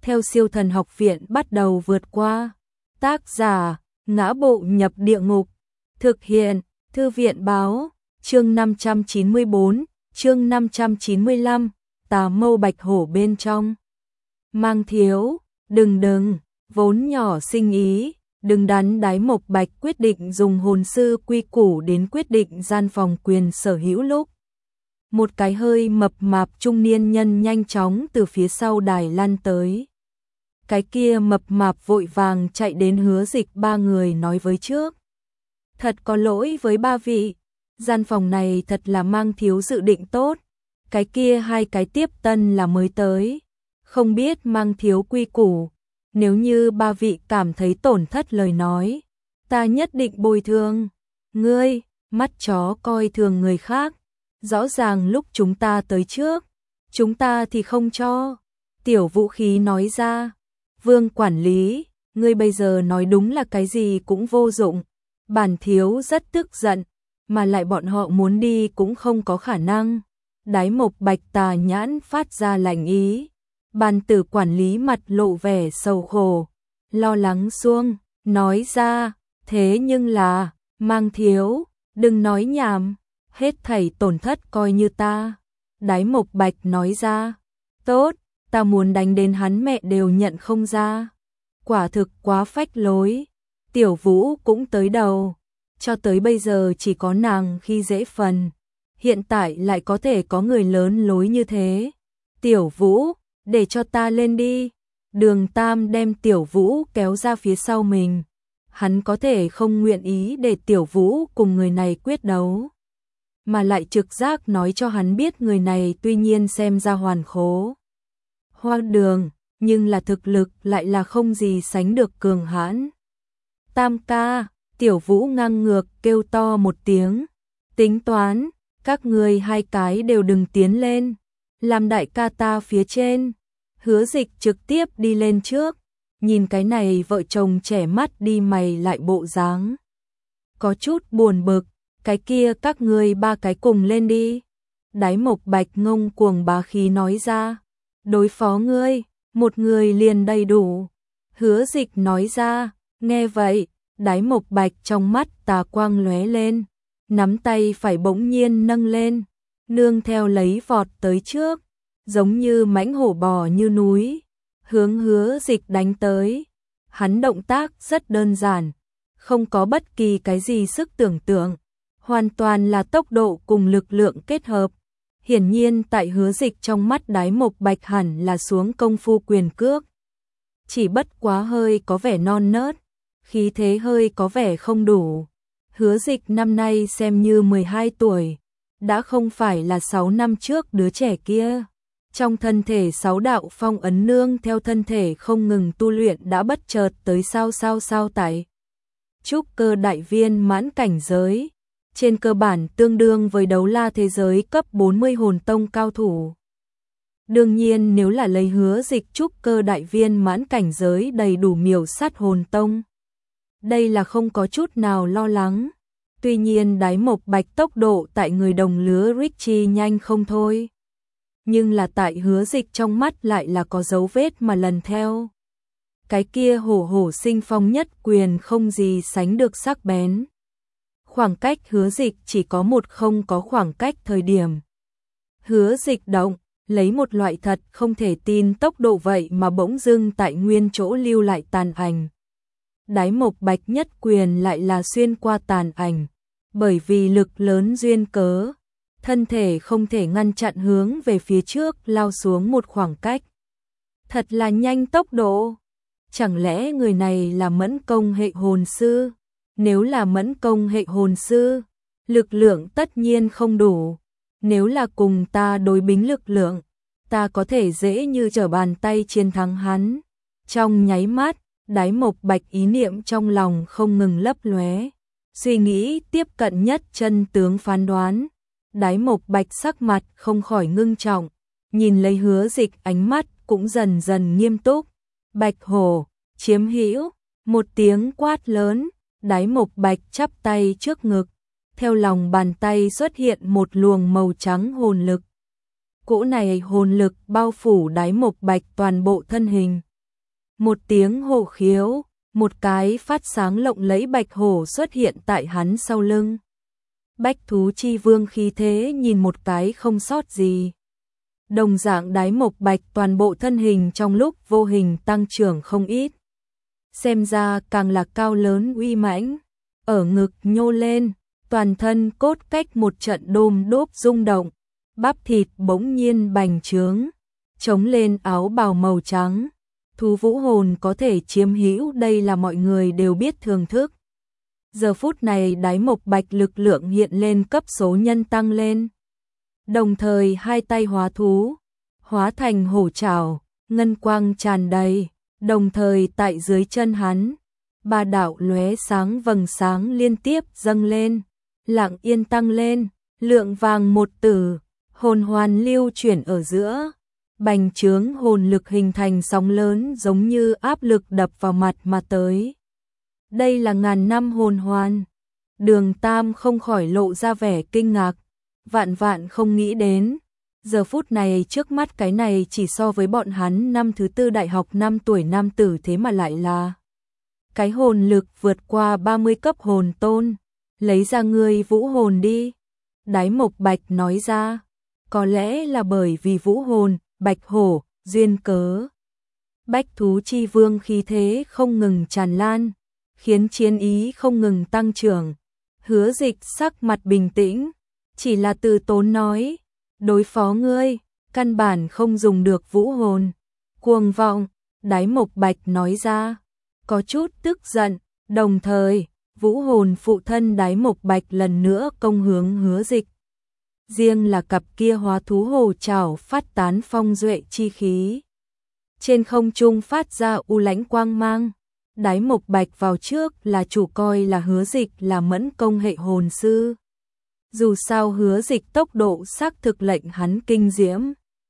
theo Siêu Thần Học Viện bắt đầu vượt qua. Tác giả: Ngã Bộ Nhập Địa Ngục. Thực hiện: Thư viện báo. Chương 594, chương 595, Tà Mâu Bạch Hổ bên trong. Mang Thiếu, đừng, vốn nhỏ sinh ý, đừng đắn. Đái Mộc Bạch quyết định dùng hồn sư quy củ đến quyết định gian phòng quyền sở hữu lúc. Một cái hơi mập mạp trung niên nhân nhanh chóng từ phía sau đài lăn tới. Cái kia mập mạp vội vàng chạy đến Hứa Dịch ba người nói với trước. Thật có lỗi với ba vị, gian phòng này thật là Mang Thiếu dự định tốt, cái kia hai cái tiếp tân là mới tới, không biết Mang Thiếu quy củ, nếu như ba vị cảm thấy tổn thất lời nói, ta nhất định bồi thường. Ngươi, mắt chó coi thường người khác, rõ ràng lúc chúng ta tới trước, chúng ta thì không cho. Tiểu Vũ Khí nói ra. Vương quản lý, ngươi bây giờ nói đúng là cái gì cũng vô dụng. Bản thiếu rất tức giận, mà lại bọn họ muốn đi cũng không có khả năng. Đái Mộc Bạch tà nhãn phát ra lạnh ý. Bàn tử quản lý mặt lộ vẻ sầu khổ, lo lắng xuông, nói ra, thế nhưng là, Mang Thiếu, đừng nói nhảm, hết thảy tổn thất coi như ta. Đái Mộc Bạch nói ra, tốt, ta muốn đánh đến hắn mẹ đều nhận không ra. Quả thực quá phách lối. Tiểu Vũ cũng tới đầu, cho tới bây giờ chỉ có nàng khi dễ phần, hiện tại lại có thể có người lớn lối như thế. Tiểu Vũ, để cho ta lên đi. Đường Tam đem Tiểu Vũ kéo ra phía sau mình. Hắn có thể không nguyện ý để Tiểu Vũ cùng người này quyết đấu, mà lại trực giác nói cho hắn biết người này tuy nhiên xem ra hoàn khố hoa đường, nhưng là thực lực lại là không gì sánh được cường hãn. Tam ca, Tiểu Vũ ngang ngược kêu to một tiếng, tính toán, các người hai cái đều đừng tiến lên, làm đại ca ta phía trên. Hứa Dịch trực tiếp đi lên trước, nhìn cái này vợ chồng trẻ mắt đi mày lại bộ dáng, có chút buồn bực, cái kia các người ba cái cùng lên đi. Đái Mộc Bạch ngông cuồng bá khí nói ra, đối phó ngươi, một người liền đầy đủ. Hứa Dịch nói ra, nghe vậy, Đái Mộc Bạch trong mắt tà quang lóe lên, nắm tay phải bỗng nhiên nâng lên, nương theo lấy vọt tới trước, giống như mãnh hổ bò như núi, hướng Hứa Dịch đánh tới. Hắn động tác rất đơn giản, không có bất kỳ cái gì sức tưởng tượng, hoàn toàn là tốc độ cùng lực lượng kết hợp. Hiển nhiên tại Hứa Dịch trong mắt Đái Mộc Bạch hẳn là xuống công phu quyền cước, chỉ bất quá hơi có vẻ non nớt, khí thế hơi có vẻ không đủ. Hứa Dịch năm nay xem như 12 tuổi, đã không phải là 6 năm trước đứa trẻ kia. Trong thân thể 6 đạo phong ấn nương theo thân thể không ngừng tu luyện đã bất chợt tới sao tại trúc cơ đại viên mãn cảnh giới, trên cơ bản tương đương với đấu la thế giới cấp 40 hồn tông cao thủ. Đương nhiên nếu là lấy Hứa Dịch trúc cơ đại viên mãn cảnh giới đầy đủ miểu sát hồn tông, đây là không có chút nào lo lắng. Tuy nhiên Đái Mộc Bạch tốc độ tại người đồng lứa Richie nhanh không thôi, nhưng là tại Hứa Dịch trong mắt lại là có dấu vết mà lần theo. Cái kia hổ sinh phong nhất quyền không gì sánh được sắc bén. Khoảng cách Hứa Dịch chỉ có một không có khoảng cách thời điểm. Hứa Dịch động, lấy một loại thật không thể tin tốc độ vậy mà bỗng dưng tại nguyên chỗ lưu lại tàn ảnh. Đái Mộc Bạch nhất quyền lại là xuyên qua tàn ảnh, bởi vì lực lớn duyên cớ, thân thể không thể ngăn chặn hướng về phía trước lao xuống một khoảng cách. Thật là nhanh tốc độ. Chẳng lẽ người này là mẫn công hệ hồn sư? Nếu là mẫn công hệ hồn sư, lực lượng tất nhiên không đủ. Nếu là cùng ta đối bính lực lượng, ta có thể dễ như trở bàn tay chiến thắng hắn. Trong nháy mắt, Đái Mộc Bạch ý niệm trong lòng không ngừng lấp lóe, suy nghĩ tiếp cận nhất chân tướng phán đoán. Đái Mộc Bạch sắc mặt không khỏi ngưng trọng, nhìn lấy Hứa Dịch ánh mắt cũng dần dần nghiêm túc. Bạch hổ, chiếm hữu, một tiếng quát lớn, Đái Mộc Bạch chắp tay trước ngực, theo lòng bàn tay xuất hiện một luồng màu trắng hồn lực. Cỗ này hồn lực bao phủ Đái Mộc Bạch toàn bộ thân hình, một tiếng hổ khiếu, một cái phát sáng lộng lẫy bạch hổ xuất hiện tại hắn sau lưng. Bách thú chi vương khí thế nhìn một cái không sót gì. Đồng dạng đái mộc bạch toàn bộ thân hình trong lúc vô hình tăng trưởng không ít. Xem ra càng là cao lớn uy mãnh, ở ngực nhô lên, toàn thân cốt cách một trận đôm đốp rung động, bắp thịt bỗng nhiên bành trướng, chống lên áo bào màu trắng. Thú vũ hồn có thể chiếm hữu đây là mọi người đều biết thưởng thức. Giờ phút này đái mộc bạch lực lượng hiện lên cấp số nhân tăng lên. Đồng thời hai tay hóa thú, hóa thành hổ trảo, ngân quang tràn đầy, đồng thời tại dưới chân hắn, ba đạo lóe sáng vầng sáng liên tiếp dâng lên, lặng yên tăng lên, lượng vàng một tử, hồn hoàn lưu chuyển ở giữa, bành trướng hồn lực hình thành sóng lớn giống như áp lực đập vào mặt mà tới. Đây là ngàn năm hồn hoàn. Đường Tam không khỏi lộ ra vẻ kinh ngạc, vạn vạn không nghĩ đến. Giờ phút này trước mắt cái này chỉ so với bọn hắn năm thứ tư đại học 5 tuổi nam tử thế mà lại là cái hồn lực vượt qua 30 cấp hồn tôn. Lấy ra ngươi vũ hồn đi. Đái Mộc Bạch nói ra, có lẽ là bởi vì vũ hồn, bạch hổ, duyên cớ. Bách thú chi vương khí thế không ngừng tràn lan, khiến chiến ý không ngừng tăng trưởng. Hứa Dịch sắc mặt bình tĩnh, chỉ là từ tốn nói, đối phó ngươi, căn bản không dùng được vũ hồn. Cuồng vọng, Đái Mộc Bạch nói ra, có chút tức giận, đồng thời, vũ hồn phụ thân Đái Mộc Bạch lần nữa công hướng Hứa Dịch. Riêng là cặp kia hóa thú hổ trảo phát tán phong duệ chi khí. Trên không trung phát ra u lãnh quang mang. Đái Mộc Bạch vào trước là chủ coi là Hứa Dịch là mẫn công hệ hồn sư. Dù sao Hứa Dịch tốc độ xác thực lệnh hắn kinh diễm.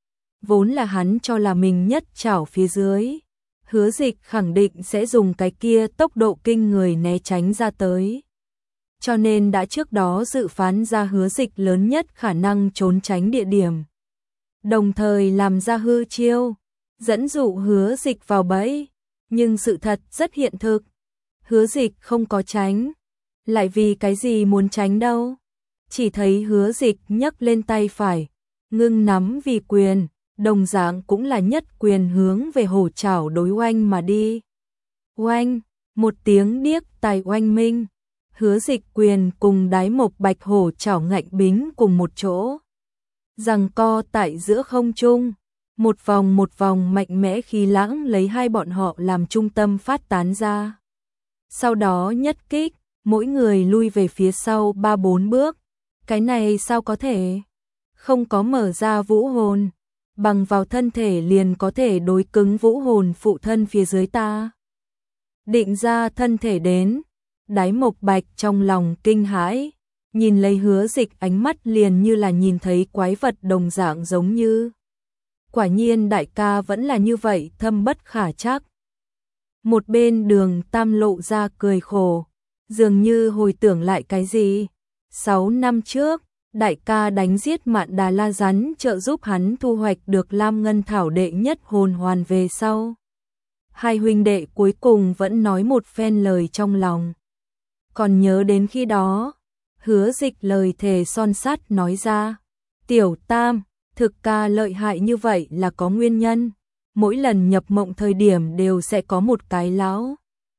Vốn là hắn cho là mình nhất trảo phía dưới. Hứa Dịch khẳng định sẽ dùng cái kia tốc độ kinh người né tránh ra tới. Cho nên đã trước đó dự phán ra Hứa Dịch lớn nhất khả năng trốn tránh địa điểm. Đồng thời làm ra hư chiêu, dẫn dụ Hứa Dịch vào bẫy. Nhưng sự thật rất hiện thực. Hứa Dịch không có tránh. Lại vì cái gì muốn tránh đâu. Chỉ thấy Hứa Dịch nhấc lên tay phải, ngưng nắm vì quyền, đồng dạng cũng là nhất quyền hướng về hổ trảo đối oanh mà đi. Oanh, một tiếng điếc tai oanh minh. Hứa Dịch quyền cùng Đái Mộc Bạch hổ trảo ngạnh bính cùng một chỗ. Giằng co tại giữa không trung. Một vòng mạnh mẽ khí lãng lấy hai bọn họ làm trung tâm phát tán ra. Sau đó nhất kích, mỗi người lui về phía sau 3-4 bước. Cái này sao có thể? Không có mở ra vũ hồn, bằng vào thân thể liền có thể đối cứng vũ hồn phụ thân phía dưới ta. Định ra thân thể đến, Đái Mộc Bạch trong lòng kinh hãi, nhìn lấy Hứa Dịch ánh mắt liền như là nhìn thấy quái vật đồng dạng giống như. Quả nhiên đại ca vẫn là như vậy thâm bất khả trắc. Một bên Đường Tam lộ ra cười khổ, dường như hồi tưởng lại cái gì. 6 năm trước, đại ca đánh giết Mạn Đà La Rắn trợ giúp hắn thu hoạch được Lam Ngân Thảo đệ nhất hồn hoàn về sau. Hai huynh đệ cuối cùng vẫn nói một phen lời trong lòng. Còn nhớ đến khi đó, Hứa Dịch lời thề son sắt nói ra, Tiểu Tam, thực ca lợi hại như vậy là có nguyên nhân. Mỗi lần nhập mộng thời điểm đều sẽ có một cái lão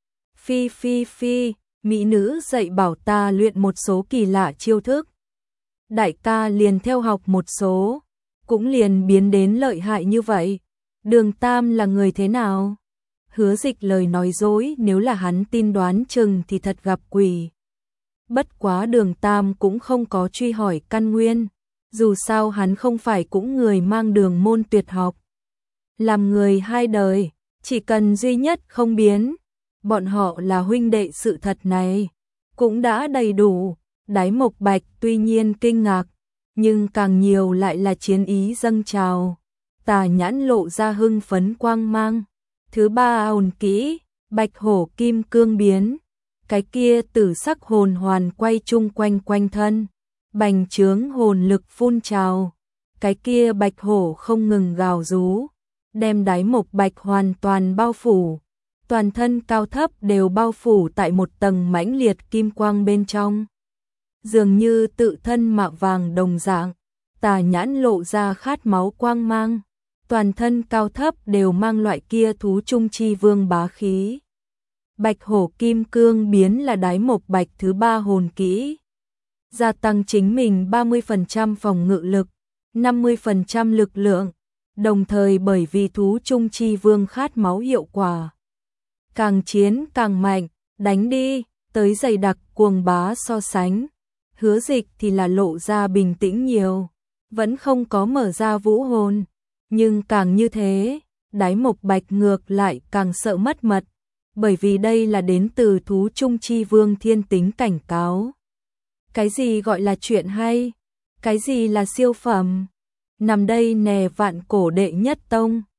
phi, mỹ nữ dạy bảo ta luyện một số kỳ lạ chiêu thức. Đại ca liền theo học một số, cũng liền biến đến lợi hại như vậy. Đường Tam là người thế nào? Hứa Dịch lời nói dối, nếu là hắn tin đoán chừng thì thật gặp quỷ. Bất quá Đường Tam cũng không có truy hỏi căn nguyên. Dù sao hắn không phải cũng người mang đường môn tuyệt học. Làm người hai đời, chỉ cần duy nhất không biến. Bọn họ là huynh đệ, sự thật này cũng đã đầy đủ. Đái Mộc Bạch tuy nhiên kinh ngạc, nhưng càng nhiều lại là chiến ý dâng trào. Tà nhãn lộ ra hưng phấn quang mang. Thứ ba hồn kỹ, Bạch Hổ Kim Cương biến. Cái kia tử sắc hồn hoàn quay chung quanh thân. Bành trướng hồn lực phun trào. Cái kia bạch hổ không ngừng gào rú. đem Đái Mộc Bạch hoàn toàn bao phủ. Toàn thân cao thấp đều bao phủ tại một tầng mãnh liệt kim quang bên trong. Dường như tự thân mạ vàng đồng dạng, tà nhãn lộ ra khát máu quang mang. Toàn thân cao thấp đều mang loại kia thú trung chi vương bá khí. Bạch hổ kim cương biến là Đái Mộc Bạch thứ 3 hồn kỹ. Gia tăng chính mình 30% phòng ngự lực, 50% lực lượng, đồng thời bởi vì thú trung chi vương khát máu hiệu quả. Càng chiến càng mạnh, đánh đi, tới dày đặc cuồng bá so sánh. Hứa Dịch thì là lộ ra bình tĩnh nhiều, vẫn không có mở ra vũ hồn. Nhưng càng như thế, Đái Mộc Bạch ngược lại càng sợ mất mật, bởi vì đây là đến từ thú trung chi vương thiên tính cảnh cáo. Cái gì gọi là chuyện hay? Cái gì là siêu phẩm? Nằm đây nè vạn cổ đệ nhất tông.